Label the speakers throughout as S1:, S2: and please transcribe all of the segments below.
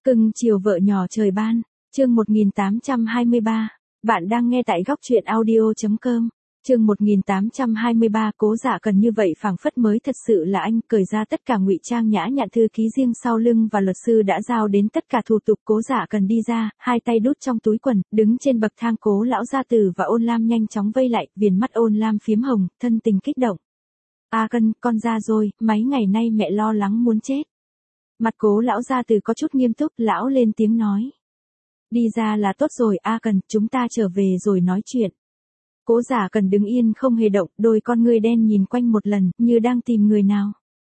S1: Cưng chiều vợ nhỏ trời ban, chương 1823, bạn đang nghe tại góc truyện audio.com. Chương 1823 Cố Dạ Cần như vậy phảng phất mới thật sự là anh, cởi ra tất cả ngụy trang nhã nhặn thư ký riêng sau lưng và luật sư đã giao đến tất cả thủ tục. Cố Dạ Cần đi ra, hai tay đút trong túi quần, đứng trên bậc thang. Cố lão gia tử và Ôn Lam nhanh chóng vây lại, viền mắt Ôn Lam phiếm hồng, thân tình kích động. A Cần, con ra rồi, mấy ngày nay mẹ lo lắng muốn chết. Mặt Cố lão gia tử có chút nghiêm túc, lão lên tiếng nói. Đi ra là tốt rồi A Cần, chúng ta trở về rồi nói chuyện. Cố Dạ Cần đứng yên không hề động, đôi con ngươi đen nhìn quanh một lần, như đang tìm người nào.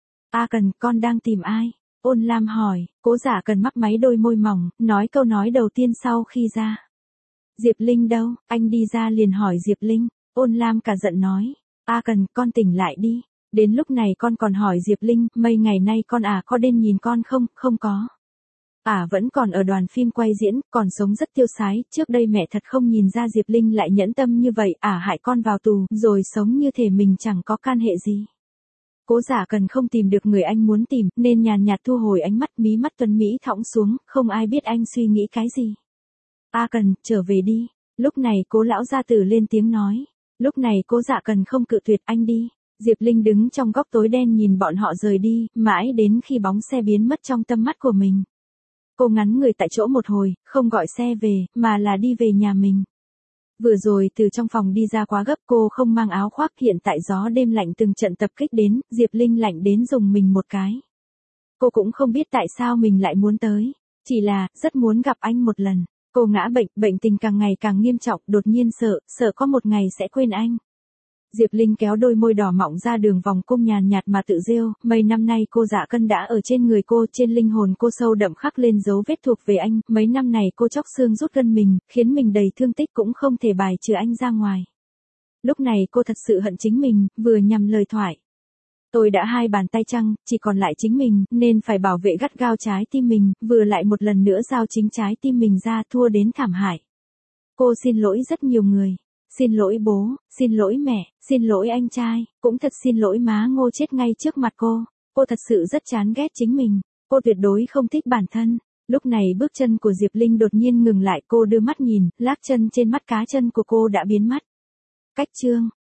S1: A Cần, con đang tìm ai? Ôn Lam hỏi. Cố Dạ Cần mấp máy đôi môi mỏng, nói câu nói đầu tiên sau khi ra. Diệp Linh đâu? Anh đi ra liền hỏi Diệp Linh. Ôn Lam cả giận nói. A Cần, con tỉnh lại đi. Đến lúc này con còn hỏi Diệp Linh, mấy ngày nay con có đến nhìn con không? Không có. Vẫn còn ở đoàn phim quay diễn, còn sống rất tiêu sái, trước đây mẹ thật không nhìn ra Diệp Linh lại nhẫn tâm như vậy, hại con vào tù, rồi sống như thể mình chẳng có can hệ gì. Cố Dạ Cần không tìm được người anh muốn tìm, nên nhàn nhạt thu hồi ánh mắt, mí mắt tuấn mỹ thõng xuống, không ai biết anh suy nghĩ cái gì. A Cần, trở về đi. Lúc này Cố lão gia tử lên tiếng nói. Lúc này Cố Dạ Cần không cự tuyệt, anh đi. Diệp Linh đứng trong góc tối đen nhìn bọn họ rời đi, mãi đến khi bóng xe biến mất trong tầm mắt của mình. Cô ngắn người tại chỗ một hồi, không gọi xe về, mà là đi về nhà mình. Vừa rồi từ trong phòng đi ra quá gấp, cô không mang áo khoác, hiện tại gió đêm lạnh từng trận tập kích đến, Diệp Linh lạnh đến dùng mình một cái. Cô cũng không biết tại sao mình lại muốn tới, chỉ là, rất muốn gặp anh một lần. Cô ngã bệnh, bệnh tình càng ngày càng nghiêm trọng, đột nhiên sợ có một ngày sẽ quên anh. Diệp Linh kéo đôi môi đỏ mọng ra đường vòng cung nhàn nhạt mà tự rêu, mấy năm nay cô Dạ Cần đã ở trên người cô, trên linh hồn cô sâu đậm khắc lên dấu vết thuộc về anh, mấy năm này cô chóc xương rút gân mình, khiến mình đầy thương tích cũng không thể bài trừ anh ra ngoài. Lúc này cô thật sự hận chính mình, vừa nhằm lời thoại. Tôi đã hai bàn tay trắng, chỉ còn lại chính mình, nên phải bảo vệ gắt gao trái tim mình, vừa lại một lần nữa giao chính trái tim mình ra, thua đến thảm hại. Cô xin lỗi rất nhiều người. Xin lỗi bố, xin lỗi mẹ, xin lỗi anh trai, cũng thật xin lỗi má Ngô chết ngay trước mặt cô. Cô thật sự rất chán ghét chính mình. Cô tuyệt đối không thích bản thân. Lúc này bước chân của Diệp Linh đột nhiên ngừng lại, cô đưa mắt nhìn, lác chân trên mắt cá chân của cô đã biến mất. Cách chương